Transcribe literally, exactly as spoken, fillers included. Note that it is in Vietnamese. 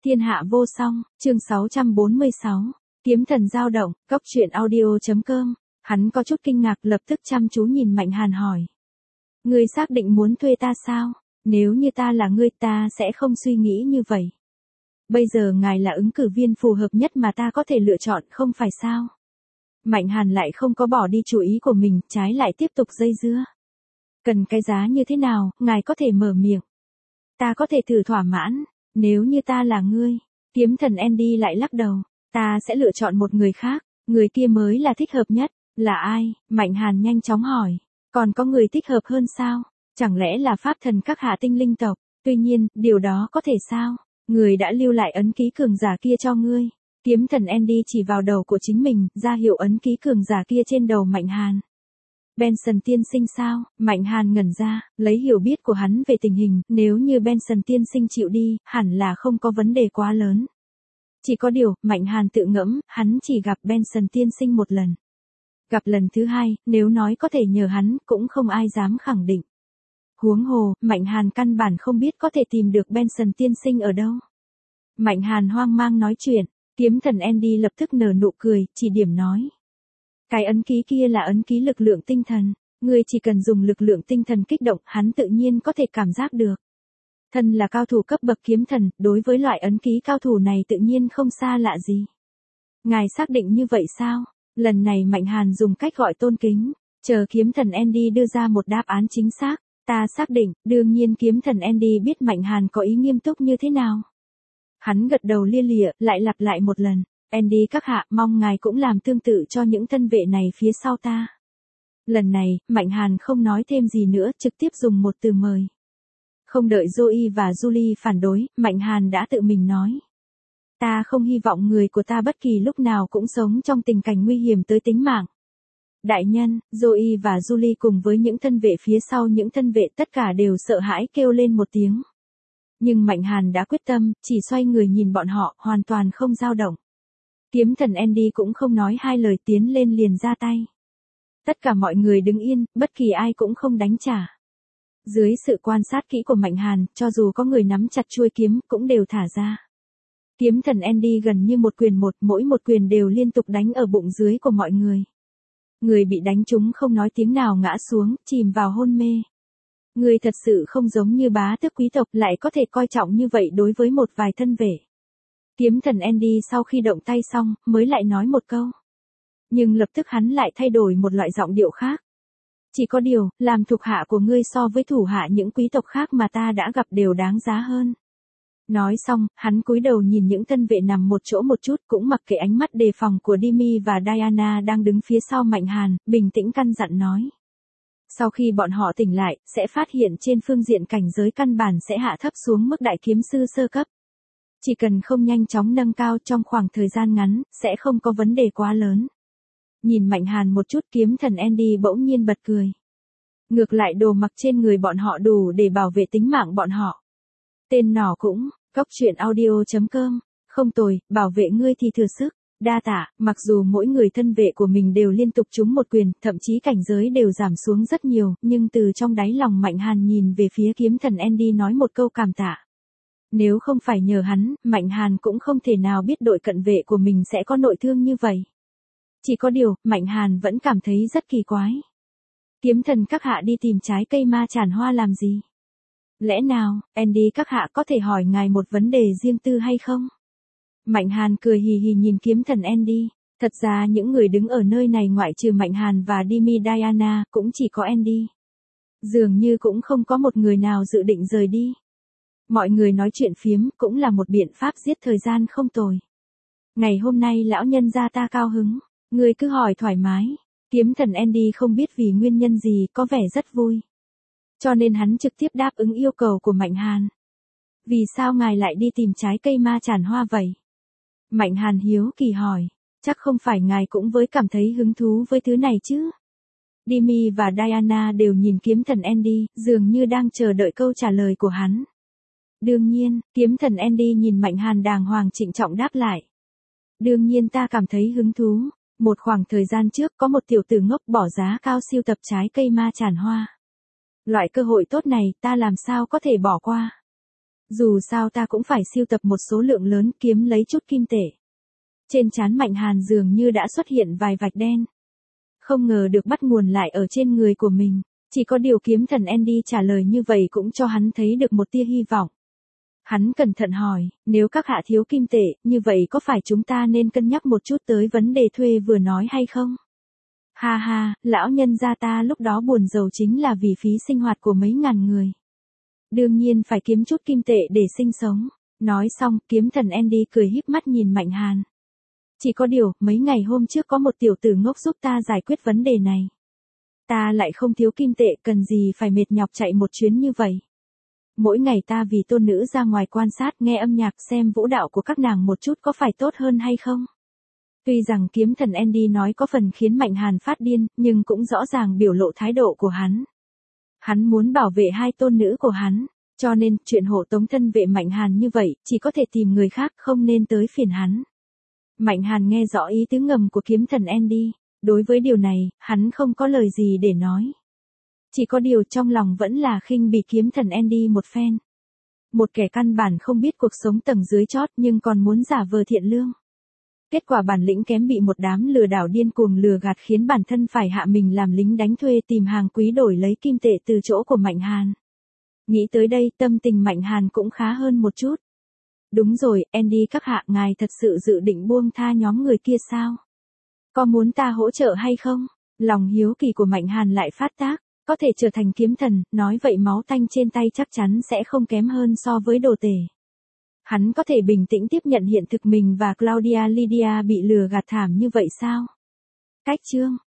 Thiên hạ vô song, chương sáu trăm bốn mươi sáu, kiếm thần dao động, cốc truyện audio.com, hắn có chút kinh ngạc lập tức chăm chú nhìn Mạnh Hàn hỏi. Ngươi xác định muốn thuê ta sao? Nếu như ta là ngươi ta sẽ không suy nghĩ như vậy. Bây giờ ngài là ứng cử viên phù hợp nhất mà ta có thể lựa chọn không phải sao? Mạnh Hàn lại không có bỏ đi chủ ý của mình, trái lại tiếp tục dây dưa. Cần cái giá như thế nào, ngài có thể mở miệng. Ta có thể thử thỏa mãn, nếu như ta là ngươi. Kiếm thần Andy lại lắc đầu, ta sẽ lựa chọn một người khác, người kia mới là thích hợp nhất. Là ai? Mạnh Hàn nhanh chóng hỏi, còn có người thích hợp hơn sao? Chẳng lẽ là pháp thần các hạ tinh linh tộc? Tuy nhiên, điều đó có thể sao? Người đã lưu lại ấn ký cường giả kia cho ngươi. Kiếm thần Andy chỉ vào đầu của chính mình, ra hiệu ấn ký cường giả kia trên đầu Mạnh Hàn. Benson tiên sinh sao? Mạnh Hàn ngẩn ra, lấy hiểu biết của hắn về tình hình, nếu như Benson tiên sinh chịu đi, hẳn là không có vấn đề quá lớn. Chỉ có điều, Mạnh Hàn tự ngẫm, hắn chỉ gặp Benson tiên sinh một lần. Gặp lần thứ hai, nếu nói có thể nhờ hắn, cũng không ai dám khẳng định. Huống hồ, Mạnh Hàn căn bản không biết có thể tìm được Benson tiên sinh ở đâu. Mạnh Hàn hoang mang nói chuyện, kiếm thần Andy lập tức nở nụ cười, chỉ điểm nói. Cái ấn ký kia là ấn ký lực lượng tinh thần, ngươi chỉ cần dùng lực lượng tinh thần kích động, hắn tự nhiên có thể cảm giác được. Thân là cao thủ cấp bậc kiếm thần, đối với loại ấn ký cao thủ này tự nhiên không xa lạ gì. Ngài xác định như vậy sao? Lần này Mạnh Hàn dùng cách gọi tôn kính, chờ kiếm thần Andy đưa ra một đáp án chính xác. Ta xác định, đương nhiên kiếm thần Andy biết Mạnh Hàn có ý nghiêm túc như thế nào. Hắn gật đầu lia lịa, lại lặp lại một lần. Andy các hạ, mong ngài cũng làm tương tự cho những thân vệ này phía sau ta. Lần này, Mạnh Hàn không nói thêm gì nữa, trực tiếp dùng một từ mời. Không đợi Zoe và Julie phản đối, Mạnh Hàn đã tự mình nói. Ta không hy vọng người của ta bất kỳ lúc nào cũng sống trong tình cảnh nguy hiểm tới tính mạng. Đại nhân, Zoe và Julie cùng với những thân vệ phía sau những thân vệ tất cả đều sợ hãi kêu lên một tiếng. Nhưng Mạnh Hàn đã quyết tâm, chỉ xoay người nhìn bọn họ, hoàn toàn không dao động. Kiếm thần Andy cũng không nói hai lời tiến lên liền ra tay. Tất cả mọi người đứng yên, bất kỳ ai cũng không đánh trả. Dưới sự quan sát kỹ của Mạnh Hàn, cho dù có người nắm chặt chuôi kiếm, cũng đều thả ra. Kiếm thần Andy gần như một quyền một, mỗi một quyền đều liên tục đánh ở bụng dưới của mọi người. Người bị đánh trúng không nói tiếng nào ngã xuống, chìm vào hôn mê. Người thật sự không giống như bá tước quý tộc lại có thể coi trọng như vậy đối với một vài thân vệ. Kiếm thần Andy sau khi động tay xong, mới lại nói một câu. Nhưng lập tức hắn lại thay đổi một loại giọng điệu khác. Chỉ có điều, làm thuộc hạ của ngươi so với thủ hạ những quý tộc khác mà ta đã gặp đều đáng giá hơn. Nói xong, hắn cúi đầu nhìn những thân vệ nằm một chỗ một chút cũng mặc kệ ánh mắt đề phòng của Demi và Diana đang đứng phía sau Mạnh Hàn, bình tĩnh căn dặn nói. Sau khi bọn họ tỉnh lại, sẽ phát hiện trên phương diện cảnh giới căn bản sẽ hạ thấp xuống mức đại kiếm sư sơ cấp. Chỉ cần không nhanh chóng nâng cao trong khoảng thời gian ngắn, sẽ không có vấn đề quá lớn. Nhìn Mạnh Hàn một chút kiếm thần Andy bỗng nhiên bật cười. Ngược lại đồ mặc trên người bọn họ đủ để bảo vệ tính mạng bọn họ. Tên nỏ cũng, cốc truyện audio.com, không tồi, bảo vệ ngươi thì thừa sức, đa tạ, mặc dù mỗi người thân vệ của mình đều liên tục trúng một quyền, thậm chí cảnh giới đều giảm xuống rất nhiều, nhưng từ trong đáy lòng Mạnh Hàn nhìn về phía kiếm thần Andy nói một câu cảm tạ. Nếu không phải nhờ hắn, Mạnh Hàn cũng không thể nào biết đội cận vệ của mình sẽ có nội thương như vậy. Chỉ có điều, Mạnh Hàn vẫn cảm thấy rất kỳ quái. Kiếm thần các hạ đi tìm trái cây ma tràn hoa làm gì? Lẽ nào, Andy các hạ có thể hỏi ngài một vấn đề riêng tư hay không? Mạnh Hàn cười hì hì nhìn kiếm thần Andy. Thật ra những người đứng ở nơi này ngoại trừ Mạnh Hàn và Demi Diana, cũng chỉ có Andy. Dường như cũng không có một người nào dự định rời đi. Mọi người nói chuyện phiếm cũng là một biện pháp giết thời gian không tồi. Ngày hôm nay lão nhân gia ta cao hứng, ngươi cứ hỏi thoải mái. Kiếm thần Andy không biết vì nguyên nhân gì có vẻ rất vui. Cho nên hắn trực tiếp đáp ứng yêu cầu của Mạnh Hàn. Vì sao ngài lại đi tìm trái cây ma tràn hoa vậy? Mạnh Hàn hiếu kỳ hỏi, chắc không phải ngài cũng với cảm thấy hứng thú với thứ này chứ? Demi và Diana đều nhìn kiếm thần Andy, dường như đang chờ đợi câu trả lời của hắn. Đương nhiên, kiếm thần Andy nhìn Mạnh Hàn đàng hoàng trịnh trọng đáp lại. Đương nhiên ta cảm thấy hứng thú. Một khoảng thời gian trước có một tiểu tử ngốc bỏ giá cao siêu tập trái cây ma tràn hoa. Loại cơ hội tốt này ta làm sao có thể bỏ qua. Dù sao ta cũng phải sưu tập một số lượng lớn kiếm lấy chút kim tệ. Trên trán Mạnh Hàn dường như đã xuất hiện vài vạch đen. Không ngờ được bắt nguồn lại ở trên người của mình. Chỉ có điều kiếm thần Andy trả lời như vậy cũng cho hắn thấy được một tia hy vọng. Hắn cẩn thận hỏi, nếu các hạ thiếu kim tệ, như vậy có phải chúng ta nên cân nhắc một chút tới vấn đề thuê vừa nói hay không? Ha ha, lão nhân gia ta lúc đó buồn giàu chính là vì phí sinh hoạt của mấy ngàn người. Đương nhiên phải kiếm chút kim tệ để sinh sống. Nói xong, kiếm thần Andy cười híp mắt nhìn Mạnh Hàn. Chỉ có điều, mấy ngày hôm trước có một tiểu tử ngốc giúp ta giải quyết vấn đề này. Ta lại không thiếu kim tệ, cần gì phải mệt nhọc chạy một chuyến như vậy. Mỗi ngày ta vì tôn nữ ra ngoài quan sát, nghe âm nhạc, xem vũ đạo của các nàng một chút có phải tốt hơn hay không? Tuy rằng kiếm thần Andy nói có phần khiến Mạnh Hàn phát điên, nhưng cũng rõ ràng biểu lộ thái độ của hắn. Hắn muốn bảo vệ hai tôn nữ của hắn, cho nên chuyện hộ tống thân vệ Mạnh Hàn như vậy, chỉ có thể tìm người khác, không nên tới phiền hắn. Mạnh Hàn nghe rõ ý tứ ngầm của kiếm thần Andy, đối với điều này, hắn không có lời gì để nói. Chỉ có điều trong lòng vẫn là khinh bỉ kiếm thần Andy một phen. Một kẻ căn bản không biết cuộc sống tầng dưới chót nhưng còn muốn giả vờ thiện lương. Kết quả bản lĩnh kém bị một đám lừa đảo điên cuồng lừa gạt khiến bản thân phải hạ mình làm lính đánh thuê tìm hàng quý đổi lấy kim tệ từ chỗ của Mạnh Hàn. Nghĩ tới đây tâm tình Mạnh Hàn cũng khá hơn một chút. Đúng rồi, Andy các hạ, ngài thật sự dự định buông tha nhóm người kia sao? Có muốn ta hỗ trợ hay không? Lòng hiếu kỳ của Mạnh Hàn lại phát tác, có thể trở thành kiếm thần, nói vậy máu tanh trên tay chắc chắn sẽ không kém hơn so với đồ tể. Hắn có thể bình tĩnh tiếp nhận hiện thực mình và Claudia Lydia bị lừa gạt thảm như vậy sao? Cách chương